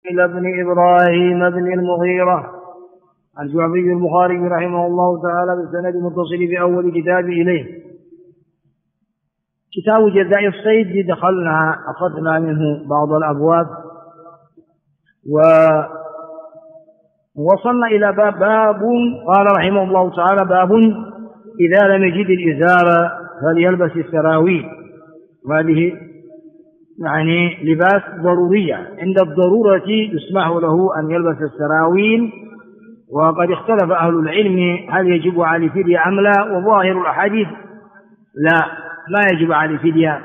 إلى بن إبراهيم بن المغيرة الجعفي البخاري رحمه الله تعالى بالسند المتصل بأول كتاب إليه. كتاب جزاء الصيد دخلنا أخذنا منه بعض الأبواب ووصلنا إلى باب قال رحمه الله تعالى: باب إذا لم يجد الإزار فليلبس السراويل. وهذه يعني لباس ضرورية، عند الضرورة يسمح له أن يلبس السراويل. وقد اختلف أهل العلم هل يجب عليه فدية أم لا، وظاهر الأحاديث لا، ما يجب عليه فدية.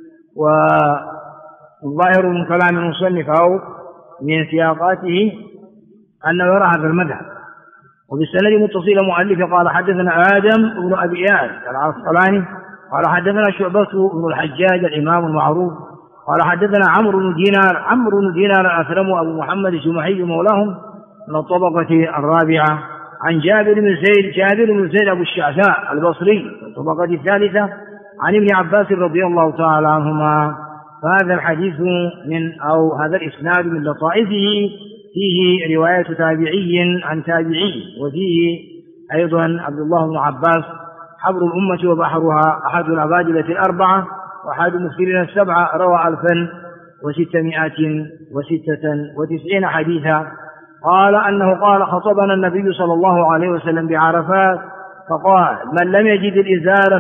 والظاهر من كلام المصنف أو من سياقاته أنه يرى هذا المذهب. وبالسند متصل مؤلف قال: حدثنا آدم بن أبي إياس العسقلاني قال: حدثنا شعبة بن الحجاج الإمام المعروف قال: حدثنا عمرو بن دينار الأثرم أبو محمد الجمحي مولاهم من الطبقة الرابعة عن جابر بن زيد أبو الشعثاء البصري الطبقة الثالثة عن ابن عباس رضي الله تعالى عنهما. فهذا الحديث هذا الإسناد من لطائفه فيه رواية تابعي عن تابعي، وفيه أيضا عبد الله بن عباس حبر الأمة وبحرها، أحد العبادلة الأربعة وأحد المفسرين السبعة، روى 1696 حديثا. قال أنه قال: خطبنا النبي صلى الله عليه وسلم بعرفات فقال: من لم يجد الإزار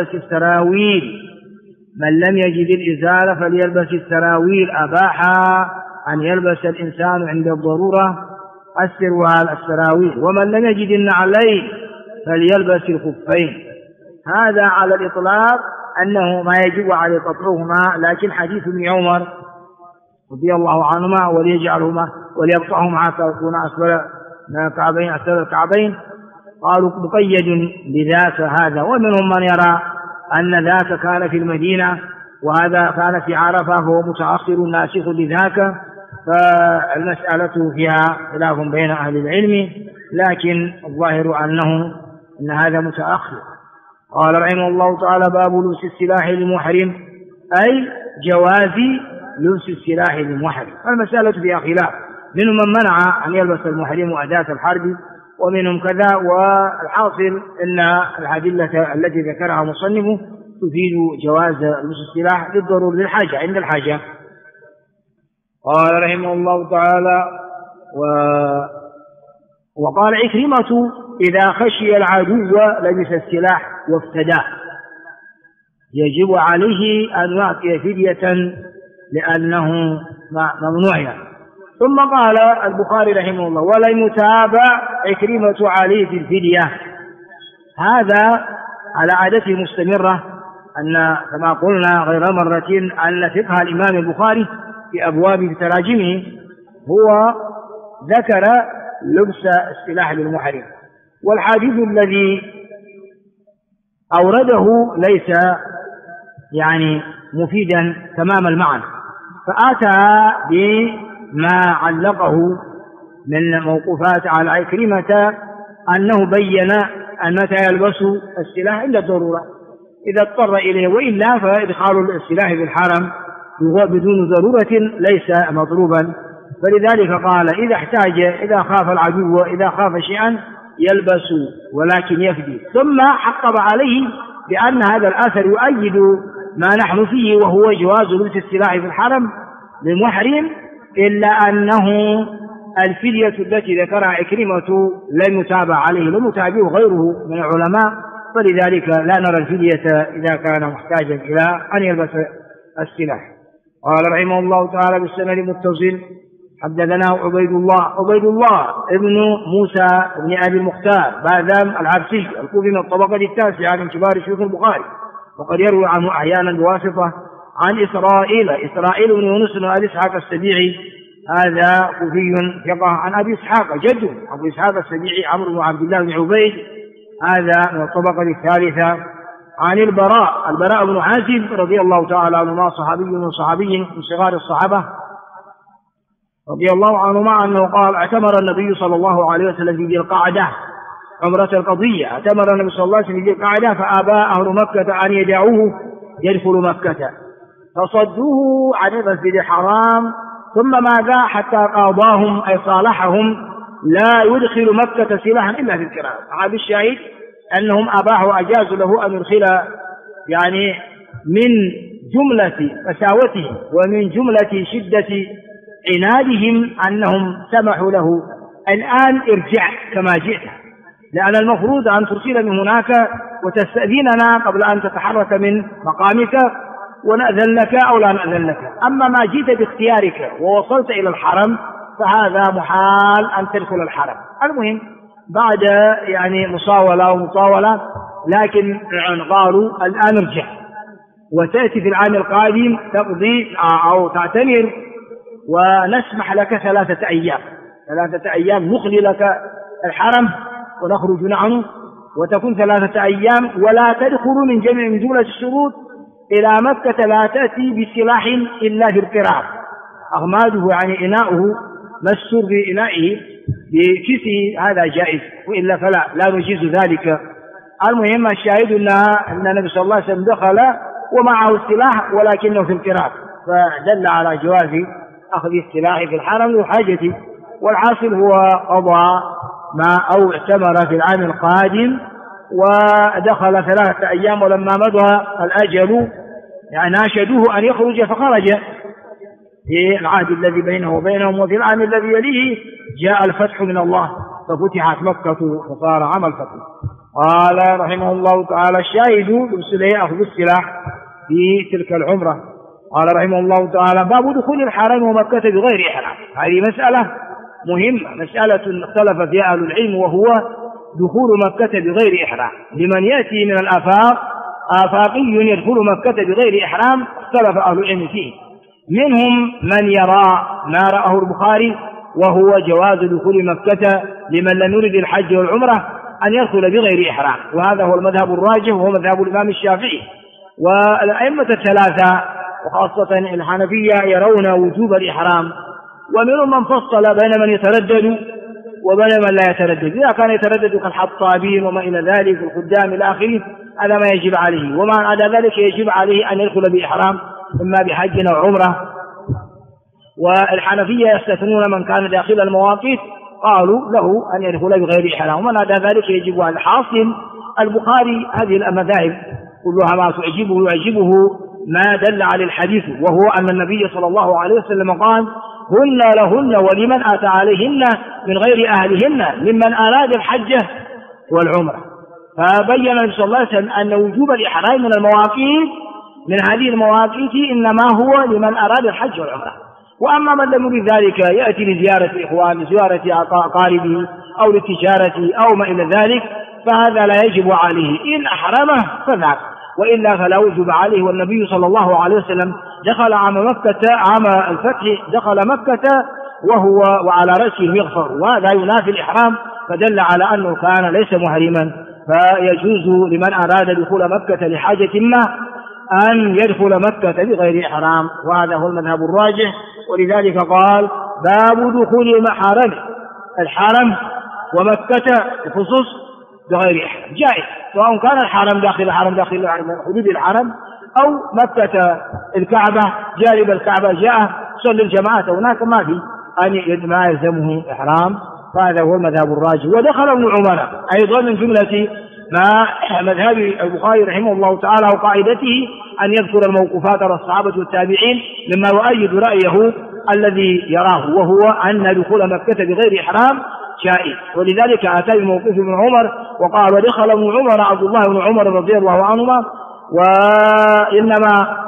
فليلبس السراويل أباح أن يلبس الإنسان عند الضرورة السراويل، ومن لم يجد النعلين فليلبس الخفين. هذا على الإطلاق أنه ما يجب عليه قطعهما، لكن حديث ابن عمر رضي الله عنهما وليقطعهما حتى يكون أسفل الكعبين قالوا مقيد بذاك هذا. ومنهم من يرى أن ذاك كان في المدينة وهذا كان في عرفة، فهو متأخر ناسخ لذاك، فالمسألة فيها خلاف بين أهل العلم، لكن الظاهر أن هذا متأخر. قال رحمه الله تعالى: باب لبس السلاح للمحرم، أي جواز لبس السلاح للمحرم. المسألة فيها خلاف، منهم من منع أن يلبس المحرم أداة الحرب، ومنهم كذا. والحاصل أن الأدلة التي ذكرها مصنفه تفيد جواز لبس السلاح للضرورة للحاجة عند الحاجة. قال رحمه الله تعالى: وقال عكرمة: إذا خشي العدو لبس السلاح وافتداه، يجب عليه أن يعطي فدية لأنه ممنوع يعني. ثم قال البخاري رحمه الله: ولم يتابع عكرمة عليه في الفدية. هذا على عادته مستمرة، أن كما قلنا غير مرة أن فقه الإمام البخاري في أبواب تراجمه هو ذكر لبس السلاح للمحرم، والحديث الذي أورده ليس يعني مفيدا تمام المعنى، فأتى بما علقه من موقوفات على عكرمة أنه بين أن متى يلبس السلاح عند الضرورة إذا اضطر إليه، وإلا فإدخال السلاح في الحرم بدون ضرورة ليس مطلوبا. فلذلك قال: إذا خاف العدو وإذا خاف شيئا يلبس ولكن يفدي. ثم حقب عليه بأن هذا الأثر يؤيد ما نحن فيه، وهو جواز لبس السلاح في الحرم للمحرم، إلا أنه الفدية التي ذكرها عكرمة لم يتابع عليه، لم يتابعه غيره من العلماء، فلذلك لا نرى الفدية إذا كان محتاجا إلى أن يلبس السلاح. قال رحمه الله تعالى بالسند المتصل: حدثنا عبيد الله ابن موسى بن أبي المختار باذام العبسي الكوفي من الطبقة التاسعة من كبار شيوخ البخاري، وقد يروي عنه أحيانا بواسطة عن إسرائيل بن يونس بن أبي إسحاق السبيعي، هذا كوفي ثقة، عن أبي إسحاق جده أبو إسحاق السبيعي عمرو بن عبد الله بن عبيد، هذا من الطبقة الثالثة، عن البراء بن عازب رضي الله تعالى عنهما، صحابي من صغار الصحابة رضي الله عنهما، أنه قال: اعتمر النبي صلى الله عليه وسلم في ذي القعدة عمرة القضية، اعتمر النبي صلى الله عليه وسلم في ذي القعدة، فأبى أهل مكة أن يدعوه يدخل مكة، فصدوه عن المسجد الحرام ثم ماذا حتى قاضاهم أي صالحهم لا يدخل مكة سلاحا إلا في الكرام. هذا الشاهد أنهم أباحوا أجازوا له أن يدخل، يعني من جملة قساوتهم ومن جملة شدة عنادهم أنهم سمحوا له الآن ارجع كما جئت، لأن المفروض أن ترسل من هناك وتستأذننا قبل أن تتحرك من مقامك ونأذن لك أو لا نأذن لك. أما ما جئت باختيارك ووصلت إلى الحرم فهذا محال أن تدخل الحرم. المهم بعد يعني مصاولة ومطاولة، لكن قالوا الآن ارجع وتأتي في العام القادم تقضي أو تعتمر ونسمح لك 3 أيام نخلي لك الحرم ونخرج عنه، وتكون 3 أيام ولا تدخل من جملة الشروط إلى مكة لا تأتي بسلاح إلا في القراب، أغماده يعني إناؤه مسر بإنائه بكسه هذا جائز، وإلا فلا لا نجيز ذلك. المهم الشاهد أن النبي صلى الله عليه وسلم دخل ومعه السلاح ولكنه في القراب، فدل على جواز أخذ السلاح في الحرم وحاجته. والحاصل هو قضى ما أو اعتمر في العام القادم ودخل 3 أيام، ولما مضى الأجل يعني ناشدوه أن يخرج فخرج في العهد الذي بينه وبينهم. وفي العام الذي يليه جاء الفتح من الله ففتحت مكة فصار عام الفتح. قال رحمه الله تعالى الشاهد برسله أخذ السلاح في تلك العمرة. قال رحمه الله تعالى باب دخول الحرم ومكة بغير إحرام. هذه مسألة مهمة، مسألة اختلف فيها أهل العلم، وهو دخول مكة بغير إحرام. لمن يأتي من الآفاق آفاقي يدخل مكة بغير إحرام اختلف أهل العلم فيه. منهم من يرى ما رأه البخاري وهو جواز دخول مكة لمن لم يرد الحج والعمرة أن يدخل بغير إحرام، وهذا هو المذهب الراجح وهو مذهب الإمام الشافعي. والأئمة الثلاثة وخاصة الحنفية يرون وجوب الإحرام، ومنهم من فصل بين من يتردد وبين من لا يتردد. إذا كان يتردد كالحطابين وما إلى ذلك الخدام إلى آخره هذا ما يجب عليه، وما عدا ذلك يجب عليه أن يدخل بإحرام إما بحج أو عمرة. والحنفية يستثنون من كان داخل المواقيت، قالوا له أن يدخل بغير إحرام، ومن عدا ذلك يجب على الحاصل. البخاري هذه المذاهب كلها ما يعجبه ما دل على الحديث، وهو أن النبي صلى الله عليه وسلم قال هن لهن ولمن أتى عليهن من غير أهلهن ممن أراد الحج والعمرة. فبين النبي صلى الله عليه وسلم أن وجوب الإحرام من المواقيت من هذه المواقيت إنما هو لمن أراد الحج والعمرة. وأما من لم يرد ذلك يأتي لزيارة إخوان، لزيارة أقاربه أو للتجارة أو ما إلى ذلك، فهذا لا يجب عليه، إن أحرمه فذاك، وإلا فلا وجب عليه. والنبي صلى الله عليه وسلم دخل عام الفتح دخل مكة وهو وعلى رأسه المغفر، وهذا ينافي الإحرام، فدل على أنه كان ليس محرما. فيجوز لمن أراد دخول مكة لحاجة ما أن يدخل مكة بغير إحرام، وهذا هو المذهب الراجح. ولذلك قال باب دخول الحرم ومكة بخصوص بغير إحرام جائز، سواء كان الحرم داخل حدود الحرم أو مكة الكعبة جانب الكعبة جاء صلى الجماعة هناك ما في أن ما يلزمه إحرام، فهذا هو المذهب الراجح. ودخل ابن عمر أيضا من جملة ما مذهب البخاري رحمه الله تعالى وقاعدته أن يذكر الموقوفات على الصحابة والتابعين مما يؤيد رأيه الذي يراه، وهو أن دخول مكة بغير إحرام جائز. ولذلك أتى بموقف ابن عمر وقال ودخل ابن عمر عبد الله بن عمر رضي الله عنهما وإنما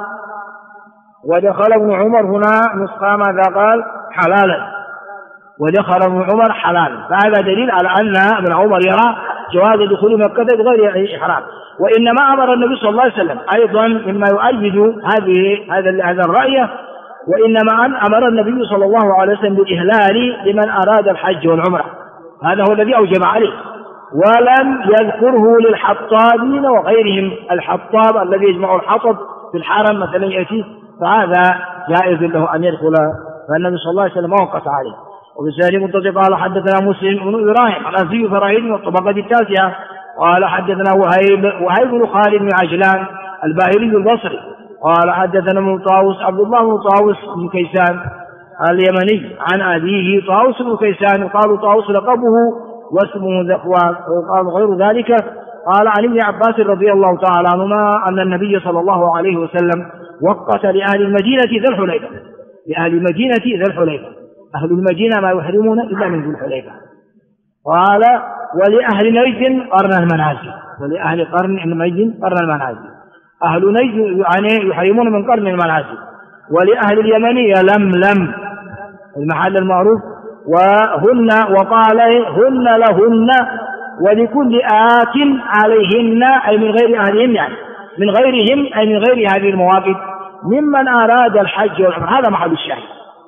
ودخل ابن عمر هنا نسخة ماذا قال حلالا، ودخل ابن عمر حلالا، فهذا دليل على أن ابن عمر يرى جواز دخول مكة بغير إحرام. وإنما أمر النبي صلى الله عليه وسلم أيضا مما يؤيد هذا الرأي، وإنما أمر النبي صلى الله عليه وسلم بالإهلال لمن أراد الحج والعمرة، هذا هو الذي أوجب عليه، ولم يذكره للحطابين وغيرهم. الحطاب الذي يجمع الحطب في الحرم مثلا يأتي، فهذا جائز له أن يدخل، فالنبي صلى الله عليه وسلم وقف عليه. وبالسالم متصل قال حدثنا مسلم بن إبراهيم الأزدي فرائد والطبقة التاسعة قال حدثنا وهيب بن خالد بن عجلان الباهلي البصري قال حدثنا ابن طاووس عبد الله بن طاووس بن كيسان اليمني عن أبيه طاووس بن كيسان، قالوا طاووس لقبه واسمه ذكوان، وقال غير ذلك قال عن ابن عباس رضي الله تعالى عنهما أن النبي صلى الله عليه وسلم وقت لأهل المدينة ذي الحليفة، لأهل المدينة ذي الحليفة، أهل المدينة ما يحرمون إلا من ذي الحليفة. قال ولأهل نجد قرن المنازل، ولأهل قرن نجد قرن المنازل، أهل نجد يعني يحرمون من قرن المنازل، ولأهل اليمنية لملم المحل المعروف، وهن وقال هن لهن ولكل آت عليهن أي من غير أهلهن، يعني من غيرهم أي من غير هذه المواقف ممن أراد الحج والعمرة. هذا محل الشاهد.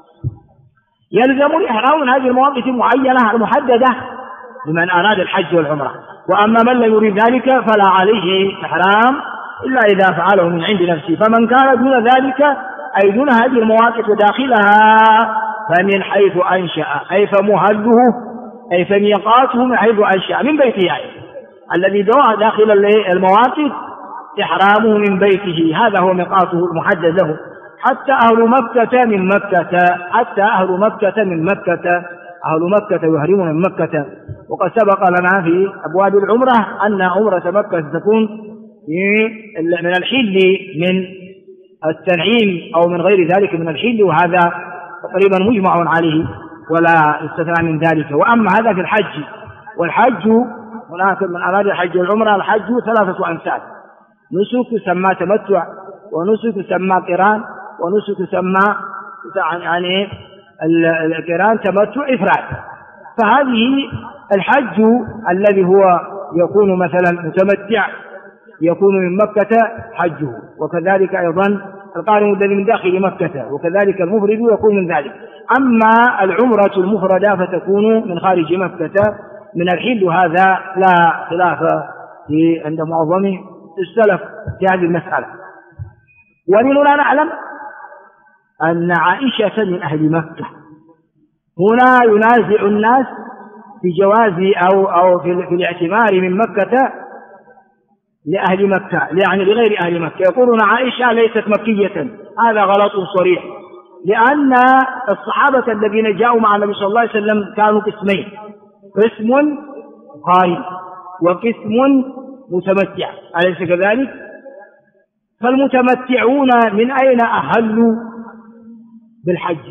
يلزم الإحرام من هذه المواقف المعينة المحددة لمن أراد الحج والعمرة، وأما من لم يريد ذلك فلا عليه إحرام إلا إذا فعله من عند نفسه. فمن كان دون ذلك أي دون هذه المواقف وداخلها فمن حيث أنشأ أي فمهله أي فميقاته من حيث أنشأ من بيته، يعني الذي داخل المواقف إحرامه من بيته، هذا هو ميقاته المحدد له. حتى أهل مكة من مكة، حتى أهل مكة من مكة، أهل مكة يحرمون من مكة. وقد سبق لنا في أبواب العمرة أن عمرة مكة تكون من الحل من التنعيم أو من غير ذلك من الحل، وهذا تقريبا مجمع عليه ولا يستثنى من ذلك. وأما هذا في الحج، والحج هناك من أراد الحج والعمرة الحج 3 أمثال: نسك يسمى تمتع، ونسك يسمى قران، ونسك يسمى يعني القران تمتع إفراد. فهذه الحج الذي هو يكون مثلا متمتع يكون من مكة حجه، وكذلك أيضا القارن الذي من داخل مكة، وكذلك المفرد يكون من ذلك. أما العمرة المفردة فتكون من خارج مكة من الحل، هذا لا خلاف في عند معظم السلف في هذه المسألة. ولننا نعلم أن عائشة من أهل مكة. هنا ينازع الناس في جواز أو في الاعتمار من مكة لأهل مكة، يعني لغير أهل مكة. يقولون عائشة ليست مكية، هذا غلط صريح، لأن الصحابة الذين جاءوا مع النبي صلى الله عليه وسلم كانوا قسمين: قسم قارن وقسم متمتع، أليس كذلك؟ فالمتمتعون من أين أهلوا بالحج؟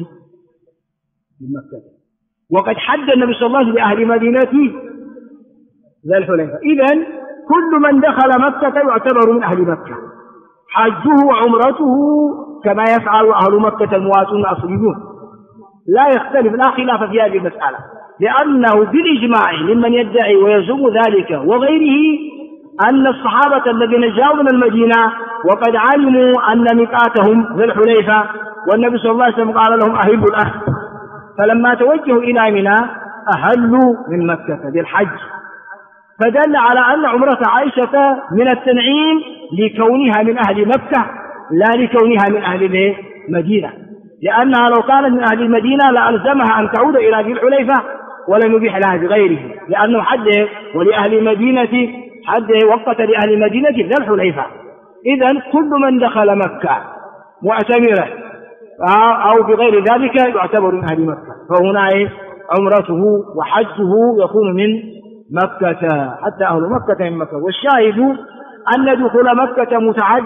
من مكة. وقد حد النبي صلى الله عليه وسلم لأهل مدينة ذي الحليفة. إذن كل من دخل مكة يعتبر من أهل مكة، حجه وعمرته كما يفعل أهل مكة المواتون الأصليون، لا يختلف، لا خلاف في هذه المسألة، لأنه بالإجماع ممن يدعي ويزعم ذلك وغيره أن الصحابة الذين جاءوا من المدينة وقد علموا أن ميقاتهم ذي الحليفة، والنبي صلى الله عليه وسلم قال لهم أهلوا الآن، فلما توجهوا إلى منى أهلوا من مكة بالحج. فدل على أن عمرة عائشة من التنعيم لكونها من أهل مكة لا لكونها من أهل المدينة، لأنها لو كانت من أهل المدينة لألزمها أن تعود إلى ذي الحليفة ولم يبيح لها بغيره، لأنه حد ولأهل المدينة حد وقت لأهل المدينة ذي الحليفة. إذن كل من دخل مكة معتمرا أو بغير ذلك يعتبر من أهل مكة، فهنا عمرته وحجه يكون من مكة، حتى أهل مكة من مكة. والشاهد أن دخول مكة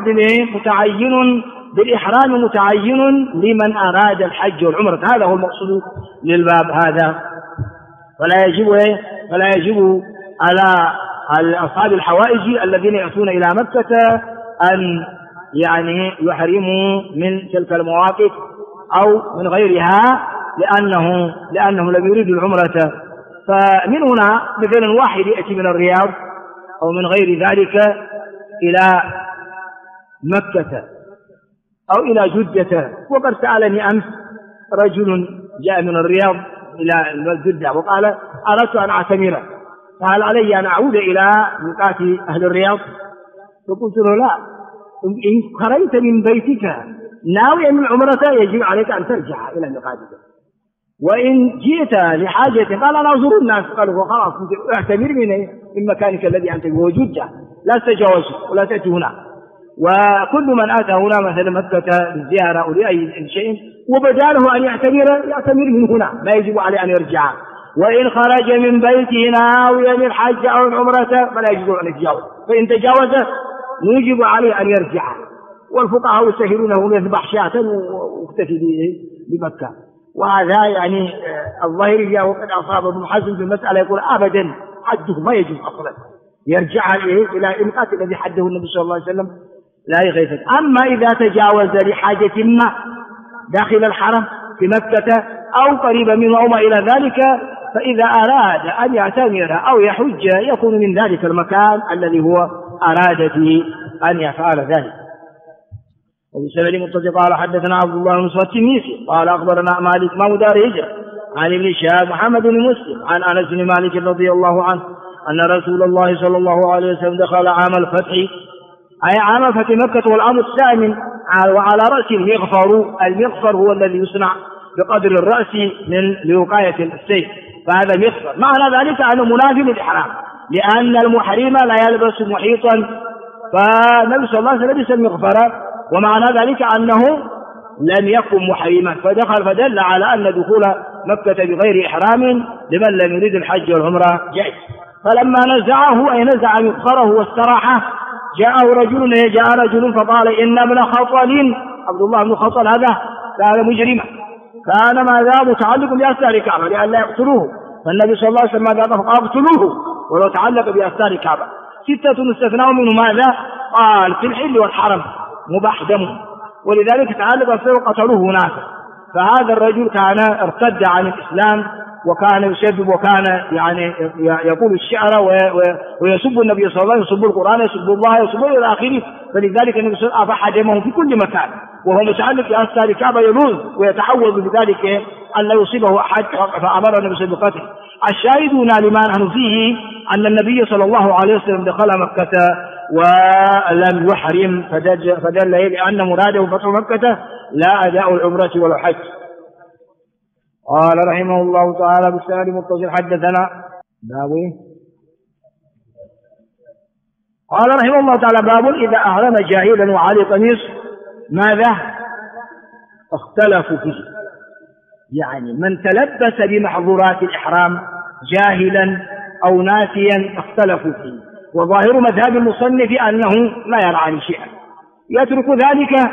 متعين بالإحرام، متعين لمن أراد الحج والعمرة، هذا هو المقصود للباب هذا. فلا يجب على أصحاب الحوائج الذين يأتون إلى مكة أن يعني يحرموا من تلك المواقف أو من غيرها لأنهم لم يريدوا العمرة. فمن هنا مثلا واحد يأتي من الرياض أو من غير ذلك إلى مكة أو إلى جدة. وقد سألني أمس رجل جاء من الرياض إلى جدة وقال أردت أن أعتمر، فهل علي أن أعود إلى ميقات أهل الرياض؟ فقلت له لا، إن خرجت من بيتك ناويا من عمرة يجب عليك أن ترجع إلى ميقاتك، وإن جئت لحاجة قال أنا أزور الناس، قالوا خلاص اعتمر من مكانك الذي أنت وجدت، لا تتجاوز ولا تأتي هنا. وكل من أتى هنا مثلا مكة للزيارة أو لأي شيء وبدا له أن يعتمر من هنا، ما يجب عليه أن يرجع. وإن خرج من بيته ناويا الحج أو العمرة فلا يجب أن يتجاوز، فإن تجاوز يجب عليه أن يرجع. والفقهاء يسهلونه يذبح شاة واكتفي بمكة. وهذا يعني الظاهرية وقد أصاب ابن حزم في المسألة يقول أبدا حجه ما يجب أصلا، يرجع إلى الميقات الذي حده النبي صلى الله عليه وسلم لا يغيث. أما إذا تجاوز لحاجة ما داخل الحرم في مكة أو قريبا منه أو ما إلى ذلك، فإذا أراد أن يعتمر أو يحج يكون من ذلك المكان الذي هو أراد فيه أن يفعل ذلك. وبسند متصل قال حدثنا عبد الله بن مسعود التنيسي قال أخبرنا مالك إمام دار هجرة عن ابن شهاب محمد بن مسلم عن أنس بن مالك رضي الله عنه أن رسول الله صلى الله عليه وسلم دخل عام الفتح، أي عام فتح مكة والعام الثامن، وعلى رأس المغفر. المغفر هو الذي يصنع بقدر الرأس لوقاية السيف، فهذا مغفر. معنى ذلك أنه منافي للإحرام، لأن المحرم لا يلبس محيطا، فالنبي صلى الله عليه وسلم لبس المغفر، ومعنى ذلك أنه لم يكن محرما، فدل على أن دخول مكة بغير إحرام لمن لم يريد الحج والعمرة جائز. فلما نزعه أي نزع مغفره واستراحه جاء رجل فقال إن ابن خطل، عبد الله بن خطل هذا كان مجرما، كان ماذا متعلق بأستار الكعبة لأن لا يقتلوه، فالنبي صلى الله عليه وسلم ماذا قال؟ اقتلوه ولو تعلق بأستار الكعبة. 6 استثناء منه ماذا؟ قال في الحل والحرم مباح دمه، ولذلك تعلق أستار قتلوه هناك. فهذا الرجل كان ارتد عن الإسلام وكان يسبب وكان يعني يقول الشعر ويسب النبي صلى الله عليه وسلم، يسب القرآن، يسب الله، يسب إلى آخره. فلذلك النبي صلى الله عليه وسلم أباح دمه في كل مكان، وهو متعلق بأستار الكعبة يلوذ ويتعوذ بذلك أن لا يصيبه أحد، فأمر النبي صلى الله عليه وسلم بقتله. الشاهدون لما نحن فيه أن النبي صلى الله عليه وسلم دخل مكة ولم يحرم، فدل لأن مراده فتح مكة لا أداء العمرة ولا الحج. قال رحمه الله تعالى بالسند متصل حدثنا قال رحمه الله تعالى باب إذا أحرم جاهلا وعليه قميص ماذا اختلفوا فيه، يعني من تلبس بمحظورات الإحرام جاهلا أو ناسيا اختلفوا فيه. وظاهر مذهب المصنف أنه لا يرعى شيئا، يترك ذلك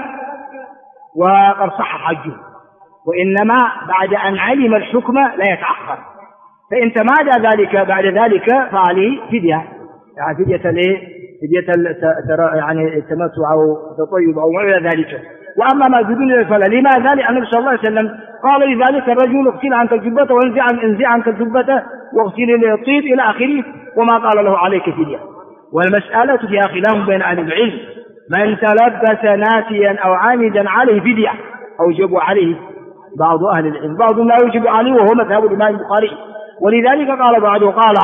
وقد صح حجه، وإنما بعد أن علم الحكم لا يتأخر. فإن تمادى ذلك بعد ذلك فعليه فدية، يعني فدية يعني التمتع أو التطيب أو ما إلى ذلك. وأما ما بدون ذلك فلا. لماذا؟ لأن النبي صلى الله عليه وسلم قال لذلك الرجل اغسل عنك الجبة وانزع عنك الجبة واغسل الطيب إلى آخره، وما قال له عليك فدية. والمسألة فيها خلاف بين أهل العلم، من تلبس ناسيا أو عامدا عليه فدية أو يجب عليه بعض أهل العلم، بعض لا يجب عليه وهو مذهب الإمام البخاري. ولذلك قال بعضه قال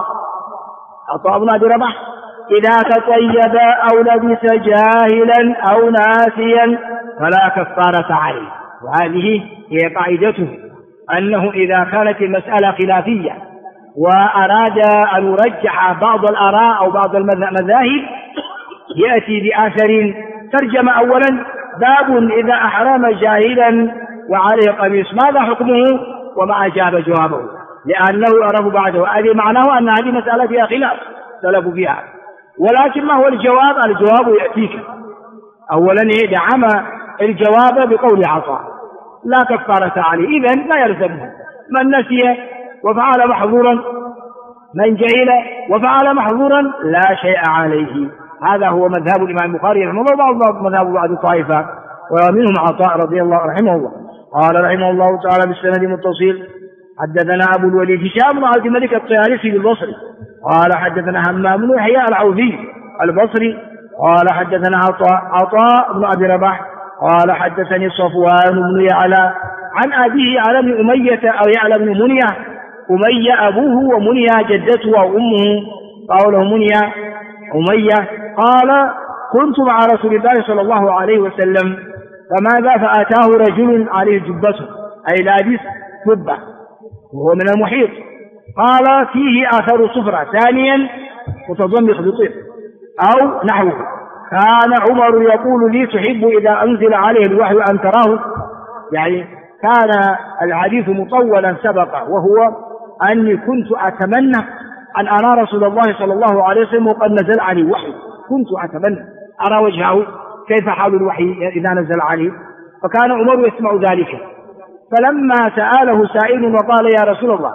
عطاء بن أبي رباح إذا تطيب أو لبس جاهلا أو ناسيا فلا كفارة عليه. وهذه هي قاعدته، أنه إذا كانت المسألة خلافية وأراد أن يرجح بعض الآراء أو بعض المذاهب يأتي بآثر. ترجم أولا باب إذا أحرم جاهلا وعليه قميص ماذا حكمه، وما أجاب جوابه، لأنه يعرف بعده. هذه معناه أن هذه مسألة فيها خلاف سلف فيها. ولكن ما هو الجواب؟ الجواب يأتيك أولا دعم الجواب بقول عطاء لا كفارة عليه، إذن لا يلزمه من نسي وفعل محظورا، من جهل وفعل محظورا لا شيء عليه. هذا هو مذهب الإمام البخاري رحمه الله، مذهب بعض الطائفة ومنهم عطاء رضي الله رحمه الله. قال رحمه الله تعالى بالسند متصل حدثنا أبو الوليد هشام بن عبد الملك الطيالسي البصري قال حدثنا همام بن يحيى العوفي البصري قال حدثنا عطاء بن أبي رباح قال حدثني صفوان بن يعلى عن أبيه على بن أمية أو يعلى بن منية، أمية أبوه ومنية جدته وأمه، قوله منية أمية قال كنت مع رسول الله صلى الله عليه وسلم فماذا فأتاه رجل عليه جبته أي لابس جبة وهو من المحيط، قال فيه آثار صفرة، ثانيا متضمخ بطيب أو نحوه، كان عمر يقول لي: تحب إذا أنزل عليه الوحي أن تراه؟ يعني كان الحديث مطولا سبق، وهو أني كنت أتمنى أن أرى رسول الله صلى الله عليه وسلم وقد نزل عليه الوحي، كنت أتمنى أرى وجهه كيف حال الوحي إذا نزل عليه. فكان عمر يسمع ذلك. فلما سأله سائل وقال: يا رسول الله،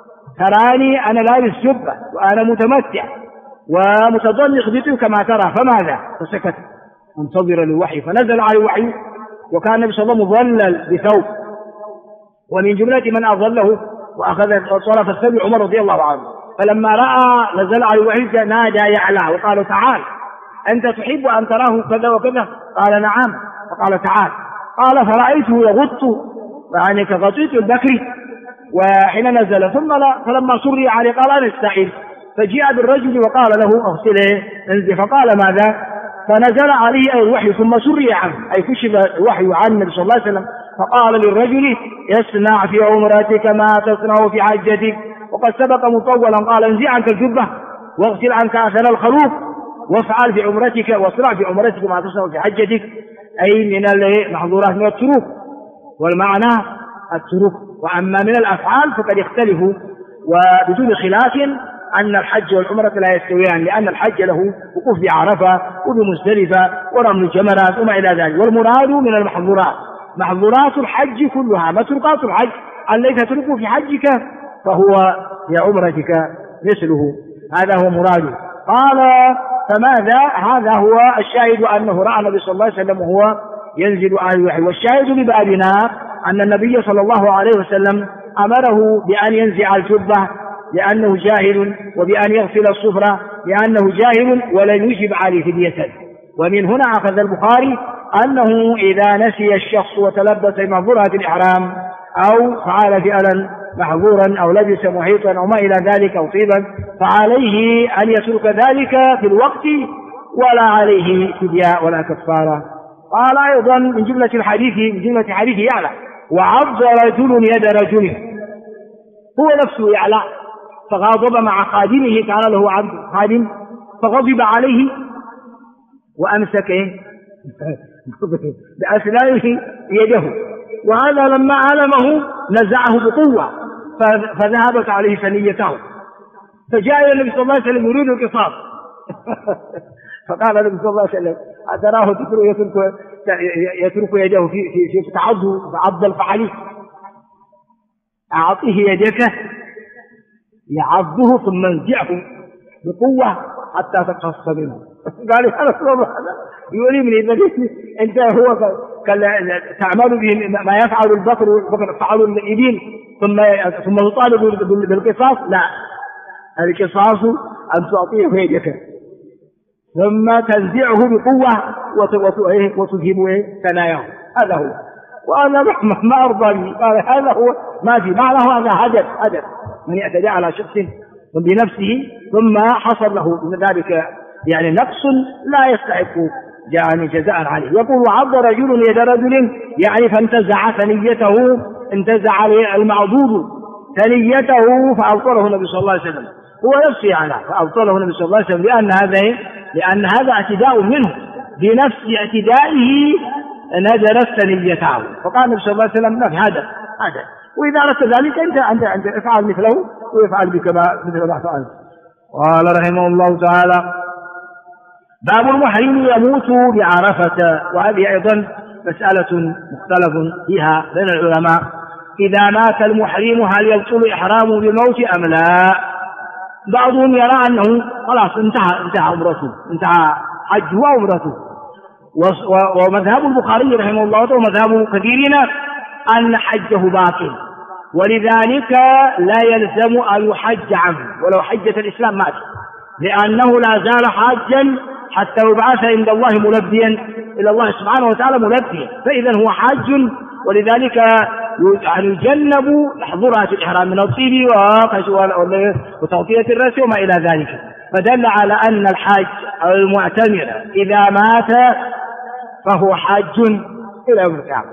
تراني أنا لابس جبة وأنا متمتع ومتضلق بطيب كما ترى، فماذا؟ فسكت منتظرا للوحي. فنزل عليه الوحي، وكان النبي صلى الله عليه وسلم مظلل بثوب، ومن جملة من أظله وأخذ طرف الثوب عمر رضي الله عنه. فلما رأى نزل عليه الوحي نادى يعلى وقال: تعال، أنت تحب أن تراه كذا وكذا؟ قال: نعم. فقال: تعال. قال: فرأيته يغط يعني كغطيط البكر وحين نزل، فلما سري عليه قال: أنا استعين. فجاء بالرجل وقال له: اغسله انزل. فقال: ماذا؟ فنزل عليه الوحي ثم سري عنه، أي كشف الوحي عن النبي صلى الله عليه وسلم. فقال للرجل: اصنع في عمرتك ما تصنع في حجتك. وقد سبق مطولا قال: انزع عنك الجبة واغسل عنك أثر الخلوق وافعل في عمرتك واصنع في عمرتك ما تصنع في حجتك، أي من المحظورات من التروك، والمعنى التروك. وأما من الأفعال فقد يختلف، وبدون خلاف أن الحج والعمرة لا يستويان، لأن الحج له وقوف بعرفة وبمزدلفة ورمل الجمرات وما إلى ذلك. والمراد من المحظورات محظورات الحج كلها، مسروقات الحج التي تترك في حجك فهو في عمرتك مثله، هذا هو مراده. قال: فماذا؟ هذا هو الشاهد، أنه رأى النبي صلى الله عليه وسلم وهو ينزل على الوحي. والشاهد لبابنا أن النبي صلى الله عليه وسلم أمره بأن ينزع الجبة لأنه جاهل، وبأن يغسل الصفرة لأنه جاهل، ولن يجب عليه فدية. ومن هنا أخذ البخاري أنه إذا نسي الشخص وتلبس بمحظورات الإحرام أو فعل فعلا محظورا أو لبس محيطا أو ما إلى ذلك أو طيبا، فعليه أن يترك ذلك في الوقت، ولا عليه فدية ولا كفارة. قال أيضا من جملة حديث يعلى: وعض رجل يد رجل، هو نفسه يعلى فغاضب مع خادمه، كان له عبد خادم فغضب عليه وأمسك بأسنانه يده، وهذا لما علمه نزعه بقوة فذهبت عليه ثنيته، فجاء إلى النبي صلى الله عليه وسلم يريد القصاص فقال النبي صلى الله عليه وسلم: أتراه يترك يده في تعض الفعلي؟ أعطيه يدك يعضه ثم انزعه بقوة حتى تقص منه. قال: يا رسول الله، يؤلمني أنت هو تعمل به ما يفعل البقر يفعل الإبل ثم يطالب بالقصاص؟ لا، القصاص أن تعطيه يدك ثم تنزعه بقوة وتذهب ثناياه، هذا هو. وأنا ما أرضى به. قال: هذا هو ما في معنى، هذا هدف من يعتدى على شخص بنفسه ثم حصل له من ذلك يعني نقص لا يستحق يعني جزاء عليه. يقول: وعض رجل يد رجل، يعني فانتزع ثنيته، انتزع المعضوض ثنيته فأبطله النبي صلى الله عليه وسلم، هو نفسه على فأبطله النبي صلى الله عليه وسلم، لأن هذا اعتداء منه، بنفس اعتدائه نزلت ثنيته. فقال النبي صلى الله عليه وسلم: هذا وإذا أردت ذلك أنت افعل مثله ويفعل بك مثل ما فعلت. قال رحمه الله تعالى: باب المحرم يموت بعرفة. وهذه أيضا مسألة مختلف فيها بين العلماء، إذا مات المحرم هل يبطل إحرامه بالموت أم لا؟ بعضهم يرى أنه خلاص انتهى عمرته، انتهى حجه وعمرته. ومذهب البخاري رحمه الله ومذهب كثيرين أن حجه باطل، ولذلك لا يلزم أن يحج عنه ولو حجة الإسلام مات، لأنه لا زال حاجا حتى يبعث عند الله ملبيا إلى الله سبحانه وتعالى ملبيا، فإذا هو حاج. ولذلك يجنب محظورات الإحرام من الطيب وتغطية الرأس وما إلى ذلك. فدل على أن الحاج أو المعتمر إذا مات فهو حاج إلى يوم القيامة،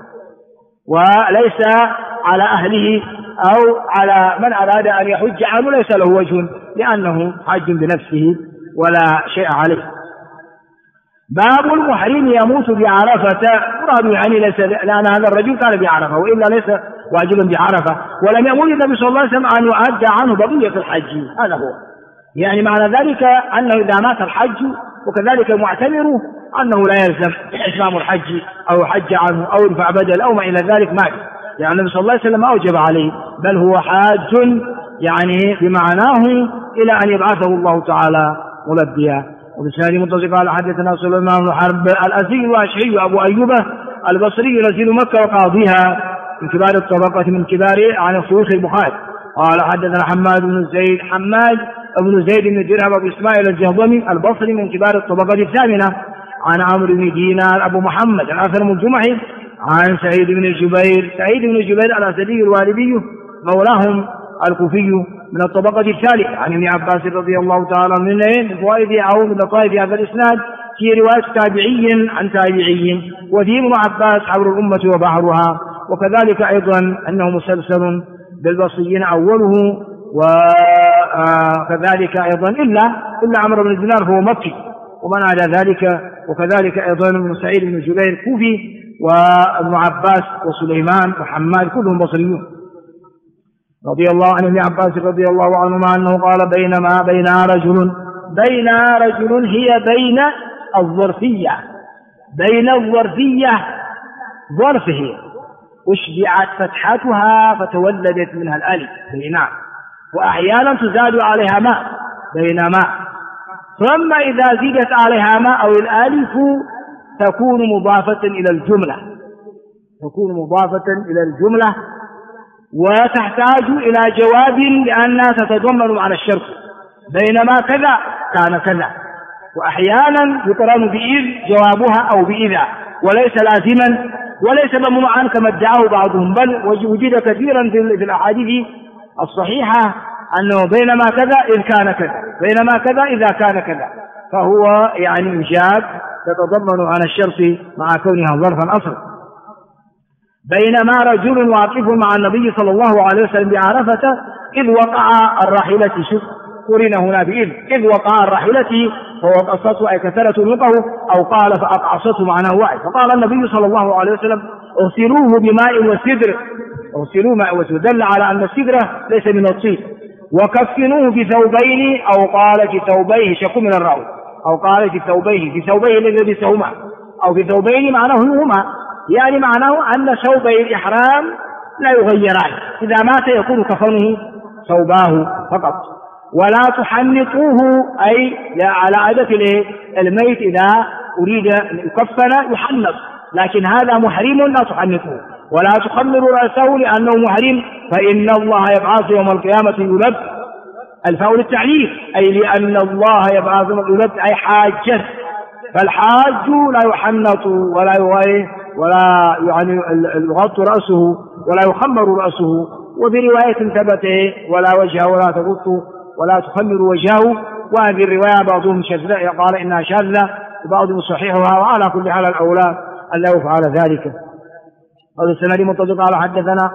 وليس على أهله أو على من أراد أن يحج عنه ليس له وجه، لأنه حاج بنفسه ولا شيء عليه. باب المحرم يموت بعرفة. مراد يعني ليس لأن هذا الرجل كان بعرفة، وإلا ليس واجبا بعرفة، ولم يأمر النبي صلى الله عليه وسلم أن يؤدى عنه بقية الحج. هذا هو يعني معنى ذلك، أنه إذا مات الحج وكذلك معتمر أنه لا يلزم إتمام الحج أو حج عنه أو يدفع بدل أو ما إلى ذلك، مات يعني النبي صلى الله عليه وسلم أوجب عليه، بل هو حاج يعني بمعناه إلى أن يبعثه الله تعالى ملبيا. وبسناد متصل قال حدثنا سليمان بن حرب الأزدي الواشعي أبو أيوب البصري نزيل مكة وقاضيها من كبار الطبقة من كبار عن شيوخ البخاري. قال حدثنا حماد بن زيد بن درهم أبو إسماعيل الجهضمي البصري من كبار الطبقة الثامنة عن عمرو بن دينار أبو محمد الأثرم الجمحي عن سعيد بن جبير الأسدي الوالدي مولاهم الكوفي من الطبقة الثالثة عن ابن عباس رضي الله تعالى عنه من فوائد أو من لطائف هذا الإسناد في رواية تابعي عن تابعي، وفي ابن عباس حبر الأمة وبحرها، وكذلك أيضا أنه مسلسل بالبصريين أوله، وكذلك أيضا إلا عمرو بن دينار فهو مكي ومن على ذلك، وكذلك أيضا ابن سعيد بن جبير كوفي، وابن عباس وسليمان وحماد كلهم بصريون رضي الله عن ابن عباس رضي الله عنهما أنه قال بين رجل هي بين الظرفية ظرفه أشبعت فتحتها فتولدت منها الألف بينما، وأحيانا تزاد عليها ماء بينما، ثم إذا زيدت عليها ماء أو الألف تكون مضافة إلى الجملة وتحتاج إلى جواب لأنها تتضمن معنى الشرط، بينما كذا كان كذا. وأحيانا يقرن بإذ جوابها أو بإذا، وليس لازما وليس ممنوعا كما ادعاه بعضهم، بل وجد كثيرا في الأحاديث الصحيحة أنه بينما كذا إذ كان كذا، بينما كذا إذا كان كذا، فهو يعني إنجاز تتضمن عن الشرط مع كونها ظرفا أصلا. بينما رجل واقف مع النبي صلى الله عليه وسلم بعرفة إذ وقع الراحلة، قرن هنا إذ وقع الراحلة فوقصته أي كثرت عنقه، أو قال فأقعصته معناه واحد. فقال النبي صلى الله عليه وسلم اغسلوه بماء وسدر، اغسلوه ماء وسدر، دل على أن السدرة ليس من الطين، وكفنوه في ثوبين، أو قال في ثوبيه شك من الراوي، أو قال في ثوبيه الذي لبسهما، أو في ثوبين معناه هما، يعني معناه أن ثوبي الإحرام لا يغيران، إذا مات يكون كفنه ثوباه فقط. ولا تحنطوه أي على عادة الميت إذا أريد أن يكفن يحنط، لكن هذا محرم لا تحنطوه. ولا تخمروا رأسه لأنه محرم، فإن الله يبعث يوم القيامة يلب، الفاء للتعليل أي لأن الله يبعث يلب أي حاجا، فالحاج لا يحنط ولا يعني يغط رأسه ولا يخمر رأسه. وفي رواية ثبت ولا وجهه ولا تغط ولا تخمر وجهه، وهذه الرواية بعضهم شاذة قال إنها شاذة وبعضهم صحيحها، وعلى كل حال الأولى أن لا يفعل ذلك. قال السند متصل قال حدثنا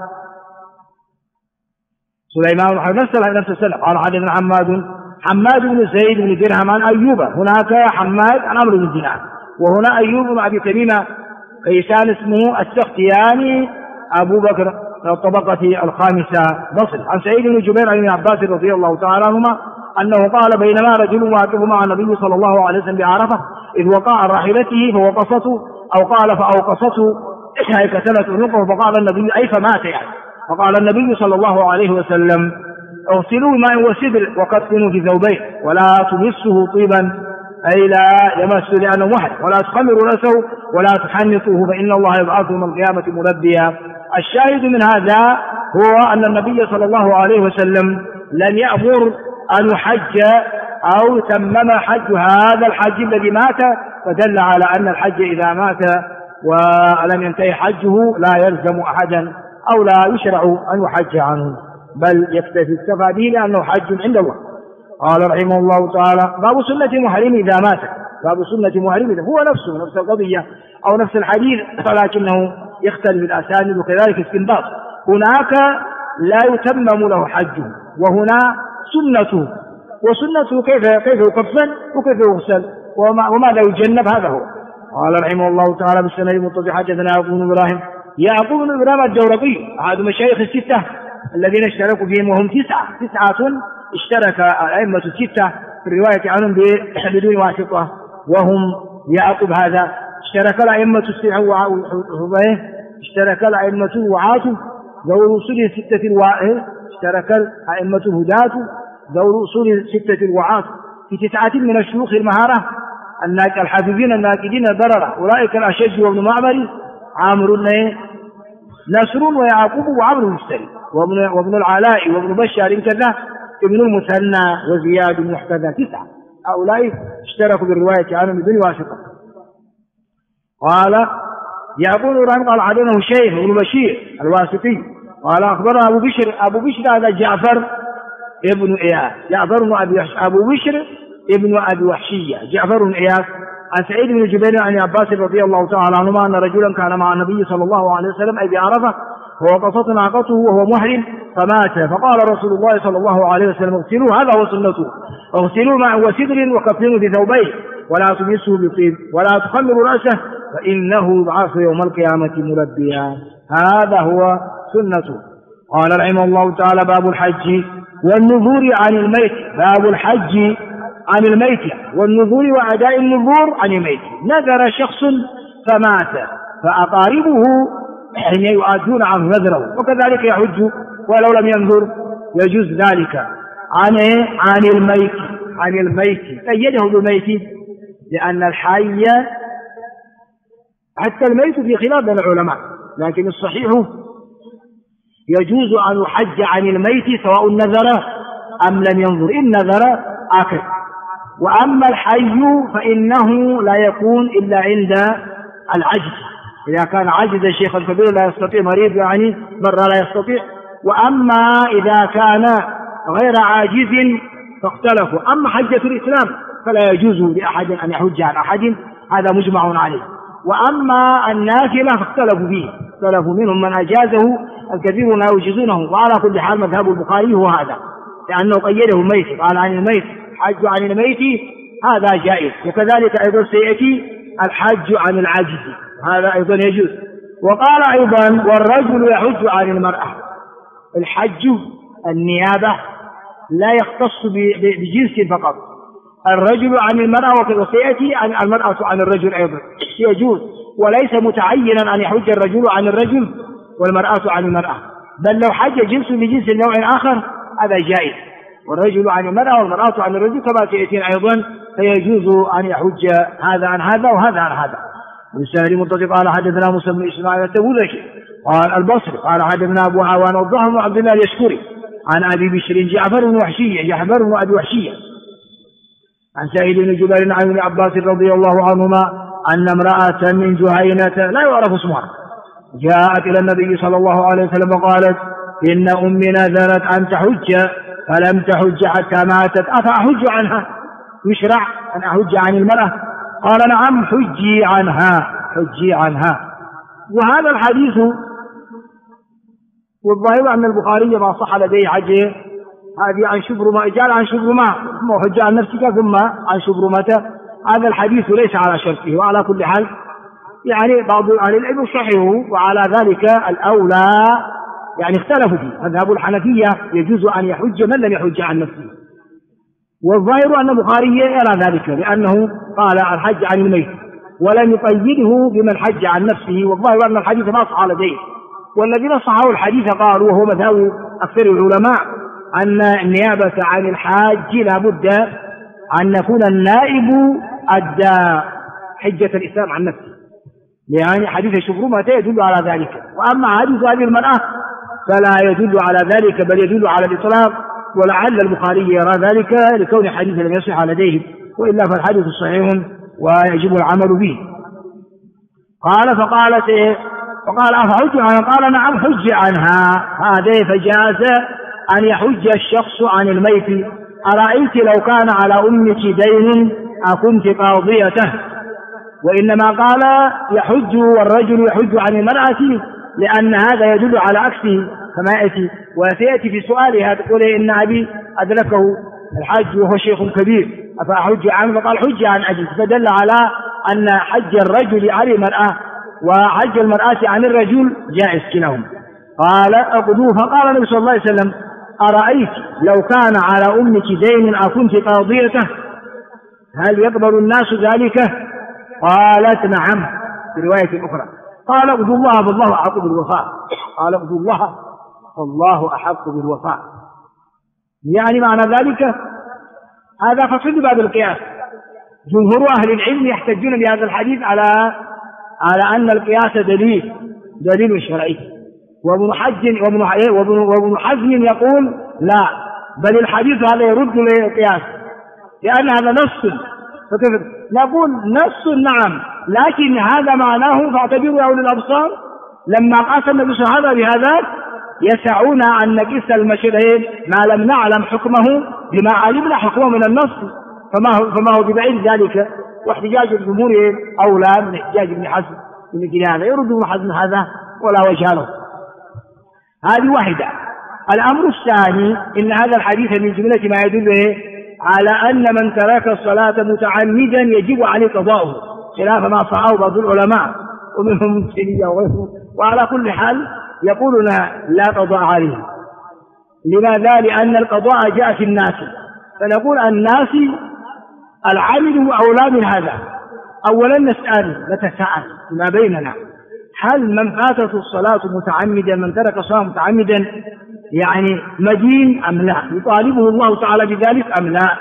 سليمان نفس السنة قال حدثنا حماد بن زيد بن درهم عن أيوب، هناك حماد عن عمرو بن دينار، وهنا أيوب بن أبي تميمة كيسان اسمه السختياني أبو بكر من الطبقة الخامسة بصري. عن سعيد بن جبير عن ابن عباس رضي الله تعالى عنهما أنه قال بينما رجل واقف مع النبي صلى الله عليه وسلم بعرفة إذ وقع راحلته فوقصته، أو قال فأوقصته أي كتلت عنقه، فقال النبي أي فمات يعني، فقال النبي صلى الله عليه وسلم اغسلوا ماء وسدر وكفنوا في ثوبين ولا تمسه طيبا أي لا يمس لأنه وحد، ولا تخمروا رأسه ولا تحنطوه فإن الله يبعثه يوم القيامة ملبيا. الشاهد من هذا هو أن النبي صلى الله عليه وسلم لم يأمر أن يحج أو تمم حج هذا الحج الذي مات، فدل على أن الحج إذا مات ولم ينتهي حجه لا يلزم أحدا أو لا يشرع أن يحج عنه، بل يكتفي اكتفى به لأنه حج عند الله. قال رحمه الله تعالى باب سنة محرم إذا مات، باب سنة محرم إذا هو نفس القضية أو نفس الحديث، ولكنه يختلف الأسانيد وكذلك استنباط. هناك لا يتمم له حجه، وهنا سنته، وسنته كيف يكفن وكيف يغسل. وماذا يجنب هذا هو. قال رحمه الله تعالى بالسند المتصل حدثنا يعقوب بن إبراهيم الدورقي أحد مشايخ الستة الذين اشتركوا فيهم، وهم تسعة اشترك الأئمة الستة في الرواية عنهم بدون واسطة، وهم يعقوب هذا اشترك الأئمة الوعاة ذو الأصول الستة اشترك الأئمة الهداة ذو الأصول الستة الوعاة في 9 من الشيوخ المهارة الحافظين الناقدين البررة، أولئك الأشج وابن معمر عامر نصر ويعقوب وعمرو المشتري وابن العلاء وابن بشار كذا ابن المثنى وزياد المحتذى 9. هؤلاء اشتركوا بالرواية عنهم بدون واسطة. قال يعقوب بن إبراهيم قال حدثنا شيخ بن بشير الواسطي قال أخبرنا أبو بشر هذا جعفر ابن إياس، أبو بشر ابن أبي وحشية جعفر بن إياس عن سعيد بن جبير عن عباس رضي الله تعالى عنهما أن رجلا كان مع النبي صلى الله عليه وسلم أي بعرفة ووقفت ناقته وهو محرم فمات، فقال رسول الله صلى الله عليه وسلم اغسلوه، هذا هو سنته، اغسلوه مع وسدر وكفنوه بثوبين ولا تمسه بطيب ولا تخمروا رأسه فإنه يبعث يوم القيامة ملبيا، هذا هو سنته. قال رحمه الله تعالى باب الحج والنذور عن الميت، باب الحج عن الميت والنذور وأداء النذور عن الميت. نذر شخص فمات فأقاربه يؤدون عنه نذره، وكذلك يحج ولو لم ينذر يجوز ذلك عن الميت قيده بالميت لأن الحي حتى الميت في خلاف بين العلماء، لكن الصحيح يجوز أن يحج عن الميت سواء نذر أم لم ينظر، إن نذر آكل. وأما الحي فإنه لا يكون إلا عند العجز، إذا كان عجز الشيخ الكبير لا يستطيع، مريض يعني مرة لا يستطيع. وأما إذا كان غير عاجز فاختلفوا. أما حجة الإسلام فلا يجوز لأحد أن يحج عن أحد، هذا مجمع عليه. وأما النافلة فاختلفوا فيه، اختلفوا منهم من أجازه الكثير لا يجيزونه، وعلى كل حال مذهب البخاري هو هذا، لأنه قيده الميت، قال عن الميت حج عن الميت هذا جائز، وكذلك أيضا سيأتي الحج عن العاجز هذا أيضا يجوز. وقال أيضا والرجل يحج عن المرأة، الحج النيابة لا يختص بجنس فقط، الرجل عن المرأة وسيأتي عن المرأة عن الرجل أيضا يجوز، وليس متعينا أن يحج الرجل عن الرجل والمرأة عن المرأة، بل لو حج جنس بجنس نوع آخر هذا جائز، والرجل عن المرأة والمرأة عن الرجل كما سيأتي أيضا، فيجوز أن يحج هذا عن هذا وهذا عن هذا. والسند المتصل قال حدثنا موسى بن إسماعيل التبوذكي قال البصري قال حدثنا أبو عوان والضحى بن عبد الله اليشكري عن أبي بشر جعفر بن أبي وحشية عن سعيد بن جبير عن ابن عباس رضي الله عنهما أن امرأة من جهينة لا يعرف اسمها جاءت إلى النبي صلى الله عليه وسلم وقالت إن أمي نذرت أن تحج فلم تحج حتى ماتت، أفأحج عنها؟ يشرع أن أحج عن المرأة؟ قال نعم حجي عنها. وهذا الحديث والظاهر أن البخاري ما صح لديه حجه هذه عن شبرمة، جاء عن شبرمة حج عن نفسك ثم عن شبرمة، هذا الحديث ليس على شرطه. وعلى كل حال يعني بعض أهل العلم صحيحه، وعلى ذلك الأولى يعني اختلفوا فيه. مذهب الحنفية يجوز أن يحج من لم يحج عن نفسه، والظاهر أن البخاري يرى ذلك لأنه قال الحج عن الميت ولم يقيده بمن حج عن نفسه، والظاهر أن الحديث ما صح لديه. والذين صححوا الحديث قالوا وهو مذهب أكثر العلماء أن النيابة عن الحاج لا بد أن يكون النائب أدى حجة الإسلام عن نفسه، يعني حديث شبرمة يدل على ذلك. وأما حديث هذه المرأة فلا يدل على ذلك، بل يدل على الإطلاق، ولعل البخاري يرى ذلك لكون حديث لم يصح لديه، وإلا فالحديث صحيح ويجب العمل به. فقال أفحج عنها؟ قال نعم حج عنها. هذا فجاز أن يحج الشخص عن الميت. أرأيت لو كان على أمك دين أكنت قاضيته؟ وإنما قال يحج والرجل يحج عن المرأة لأن هذا يدل على عكسه كما يأتي، وسيأتي في سؤالها تقول إن أبي أدركه الحج وهو شيخ كبير أفأحج عنه؟ فقال حج عن أبيك، فدل على أن حج الرجل عن المرأة وحج المرأة عن الرجل جائز كلاهما. قال اقضوه. فقال النبي صلى الله عليه وسلم أرأيت لو كان على أمك دين أكنت قاضيته هل يقبل الناس ذلك؟ قالت نعم في رواية أخرى. قال اقضوا الله فالله أحق بالوفاء. قال اقضوا الله فالله أحق بالوفاء. يعني معنى ذلك هذا فصل باب القياس. جمهور أهل العلم يحتجون بهذا الحديث على أن القياس دليل شرعي، وابن حزم يقول لا، بل الحديث هذا يرد للقياس لأن هذا نص. فكيف نقول نص؟ نعم، لكن هذا معناه فاعتبروا يا أولي الأبصار لما قاس النبي صلى الله عليه وسلم بهذا يسعون أن نقيس المشرعين ما لم نعلم حكمه بما علمنا حكمه من النص، فما هو ببعيد ذلك. واحتجاج الجمهور أولى من احتجاج ابن حزم في مثل هذا، يرد ابن حزم هذا ولا وجه له. هذه واحدة. الأمر الثاني إن هذا الحديث من جملة ما يدل على أن من ترك الصلاة متعمدا يجب عليه قضاؤه، خلاف ما صححه بعض العلماء ومنهم ابن تيمية وغيره. وعلى كل حال يقولون لا قضاء عليه. لماذا؟ لأن القضاء جاء في الناس، فنقول الناس العامل أولى من هذا. أولا نتساءل ما بيننا، هل من فاتته الصلاة متعمدا، من ترك الصلاة متعمدا يعني مدين أم لا؟ يطالبه الله تعالى بذلك أم لا؟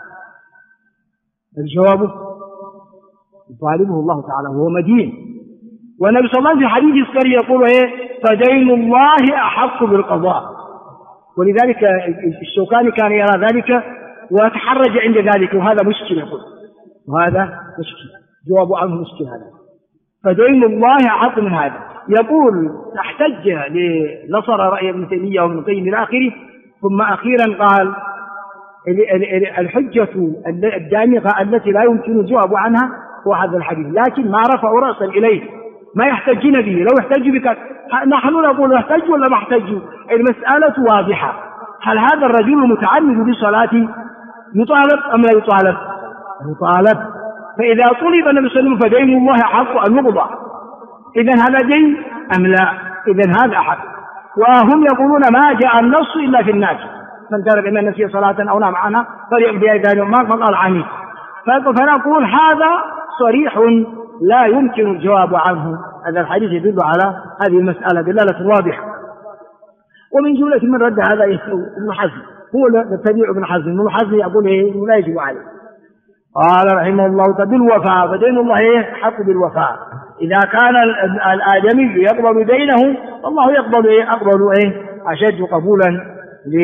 الجواب يطالبه الله تعالى، هو مدين. والنبي صلى الله عليه وسلم في حديث السري يقول فدين الله أحق بالقضاء. ولذلك الشوكاني كان يرى ذلك ويتحرج عند ذلك، وهذا مشكل. يقول وهذا مشكل، جواب عنه مشكل هذا. فدين الله أحق من هذا. يقول احتج لنصر رأي ابن تيمية وابن القيم إلى آخره، ثم أخيرا قال الحجة الدامغة التي لا يمكن الجواب عنها هو هذا الحديث، لكن ما رفعوا رأسا إليه، ما يحتجون به. لو يحتج بك نحن نقول يحتج ولا ما يحتج؟ المسألة واضحة. هل هذا الرجل المتعمد بصلاة يطالب أم لا يطالب؟ يطالب. فإذا طلب النبي صلى الله عليه وسلم فدين الله حق أن يقضى، إذن هذا دين أم لا؟ إذن هذا حق. وهم يقولون ما جاء النص إلا في الناس، من ترك من نسي صلاة أو نام عنها فليقضي ذلك ما فقال عنه. فنقول هذا صريح لا يمكن الجواب عنه. هذا الحديث يدل على هذه المسألة دلالة واضحة. ومن جملة من رد هذا ابن حزم، هو يتبع ابن حزم. ابن حزم يقول لا يجب عليه. قال رحمه الله بالوفاء، فدين الله حق بالوفاء. إذا كان الآدمي يقبل دينه الله يقبل أشد قبولا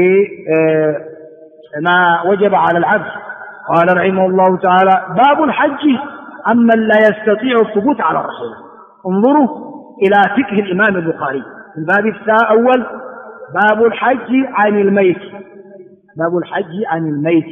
لما وجب على العبد. قال رحمه الله تعالى باب الحج عمن لا يستطيع الثبوت على الرسول. انظروا إلى فقه الإمام البخاري في الباب الأول، باب الحج عن الميت. باب الحج عن الميت.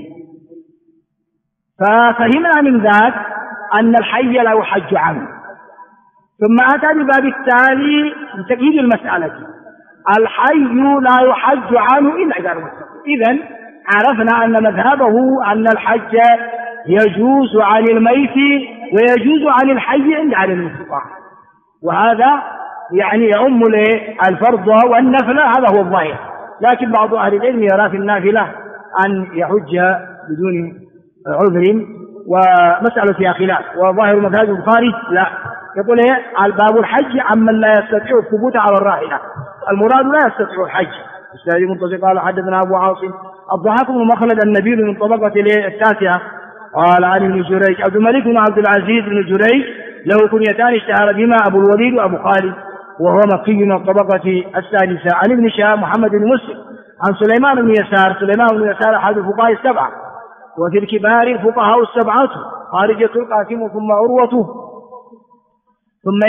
ففهمنا من ذلك أن الحي لا يحج عنه. ثم أتى بباب التالي لتأكيد المسألة، الحي لا يحج عنه إلا إذا المستطيع. إذن عرفنا أن مذهبه أن الحج يجوز عن الميت ويجوز عن الحي عند عدم الاستطاعة، وهذا يعني يعم الفرض والنفل، هذا هو الظاهر. لكن بعض أهل العلم يرى في النافلة أن يحج بدون عذر، ومسألة فيها خلاف، وظاهر مذهب البخاري لا، يقول الباب الحج عمن لا يستطيع الثبوت على الراحلة، المراد لا يستطيع الحج. السيد منتصر قال حدثنا أبو عاصم الضحاك بن مخلد النبيل من طبقة التاسعة قال عن ابن جريج عبد الملك بن عبد العزيز بن جريج له كنيتان اشتهر بهما أبو الوليد وأبو خالد، وهو مكي من الطبقة السادسة. عن ابن شهاب محمد بن مسلم عن سليمان بن يسار. سليمان بن يسار أحد الفقهاء السبعة، وفي الكبار الفقهاء السبعة خارجة القاسم ثم عروته ثم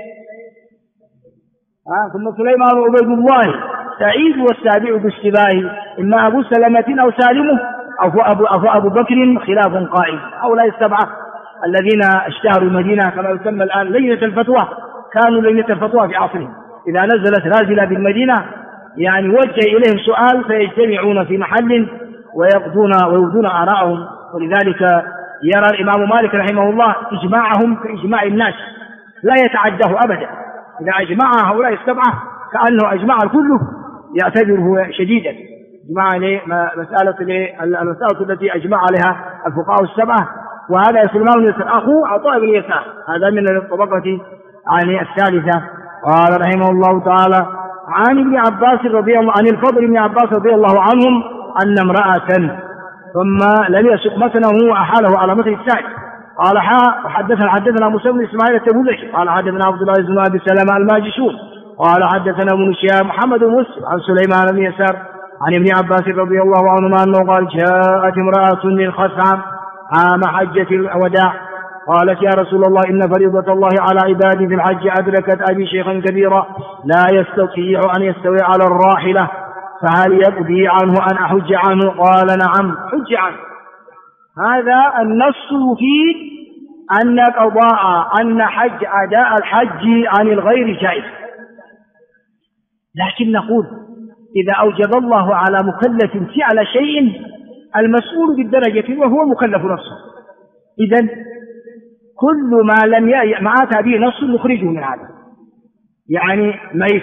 ثم سليمان وعبيد الله سعيد والسابع بالسباه، إما أبو سلمة أو سالمه أو أبو بكر خلاف قائم. هؤلاء السبعة الذين اشتهروا المدينة كما يسمى الآن ليلة الفتوى، كانوا ليلة الفتوى في عصرهم، إذا نزلت نازلة بالمدينة يعني وجه إليهم سؤال فيجتمعون في محل ويوردون آراءهم ولذلك يرى الإمام مالك رحمه الله إجماعهم كإجماع الناس لا يتعداه أبدا. إذا أجمع هؤلاء السبعة كأنه أجمع الكل يعتبره شديدا. المسألة التي أجمع عليها الفقهاء السبعة، وهذا سليمان بن يسار أخو عطاء بن يسار، هذا من الطبقة الثالثة. قال رحمه الله تعالى عن ابن عباس رضي الله عن الفضل بن عباس رضي الله عنهم أن امرأة ثم لم يسق متنه وأحاله على متن الثاني. قال حدثنا موسى بن إسماعيل التبوذكي قال حدثنا عبد الله بن أبي سلمة الماجشون قال حدثنا ابن شهاب محمد بن مسلم عن سليمان بن يسار عن ابن عباس رضي الله عنهما أنه قال جاءت امرأة من خثعم عام حجة الوداع قالت يا رسول الله إن فريضة الله على عباده في الحج أدركت أبي شيخا كبيرا لا يستطيع أن يستوي على الراحلة فهل يقضي عنه أن أحج عنه؟ قال نعم حج عنه. هذا النص يفيد أن حج أداء الحج عن الغير جائز، لكن نقول إذا أوجب الله على مكلف فعل شيء المسؤول بالدرجة وهو مكلف نفسه، إذن كل ما لم أتى به نص نخرجه من هذا، يعني ميت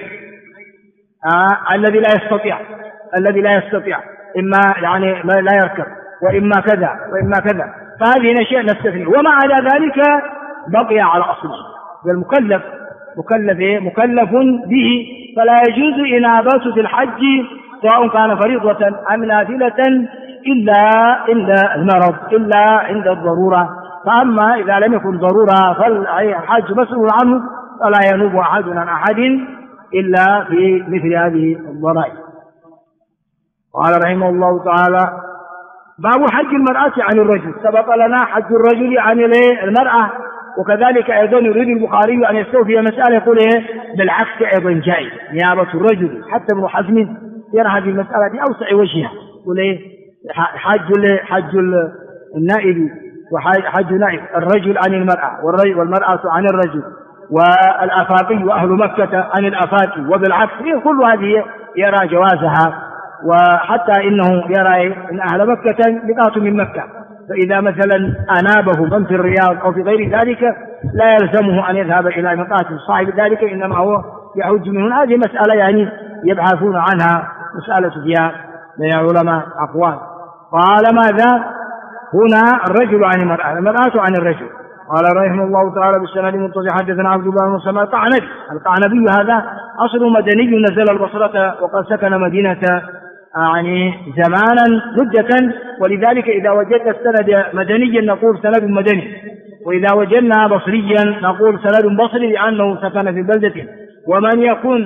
الذي لا يستطيع إما يعني لا يركب وإما كذا وإما كذا، فهذه أشياء نستثني، ومع ذلك بقي على أصله. والمكلف مكلف به، فلا يجوز إنابته في الحج سواء كان فريضة أم نافلة إلا المرض، إلا عند الضرورة. فأما إذا لم يكن ضرورة فالحج مسؤول عنه، فلا ينوب أحد عن أحد إلا في مثل هذه الضرائب. قال رحمه الله تعالى باب حج المرأة عن الرجل. سبق لنا حج الرجل عن المرأة، وكذلك أيضا يريد البخاري أن يستوفي مسألة يقول بالعكس أيضا جائز نيابة الرجل. حتى ابن حزم يرى هذه المسألة بأوسع وجهها، يقول حج النائب وحج نائب الرجل عن المرأة والمرأة عن الرجل، والأفاقي وأهل مكة عن الأفاقي، وبالعكس كل هذه يرى جوازها. وحتى إنه يرى إن أهل مكة بقاة من مكة، فإذا مثلا أنابه من في الرياض أو في غير ذلك لا يلزمه أن يذهب إلى مقاتل صاحب ذلك، إنما هو يحج منه. هذه مسألة يعني يبحثون عنها، مسألة فيها من العلماء أقوال. قال ماذا هنا الرجل عن المرأة عن الرجل. قال رحمه الله تعالى بالسند المتصل حدثنا عبد الله بن سلمة القعنبي هذا أصل مدني نزل البصرة وقد سكن مدينة يعني زمانا مدة، ولذلك إذا وجدنا السند مدنيا نقول سند مدني، وإذا وجدنا بصريا نقول سند بصري لأنه سكن في بلدة. ومن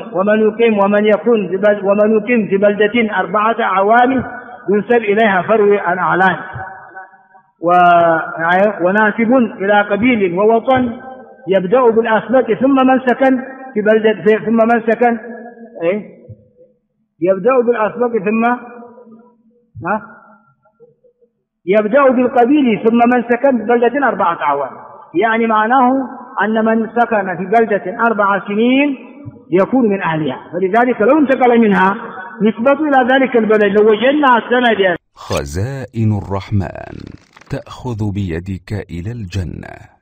يقيم في بلدة 4 أعوام ينسب إليها فروي عن أعلان، وناسب إلى قبيل ووطن يبدأ بالأسبق ثم من سكن في بلدة ثم من سكن يبدأ بالأسبق ثم يبدأ بالقبيل ثم من سكن في بلدة 4 أعوام، يعني معناه أن من سكن في بلدة 4 سنين يكون من أهلها، فلذلك لو انتقل منها نسبة إلى ذلك البلد. لو وجدنا السند خزائن الرحمن تأخذ بيدك إلى الجنة.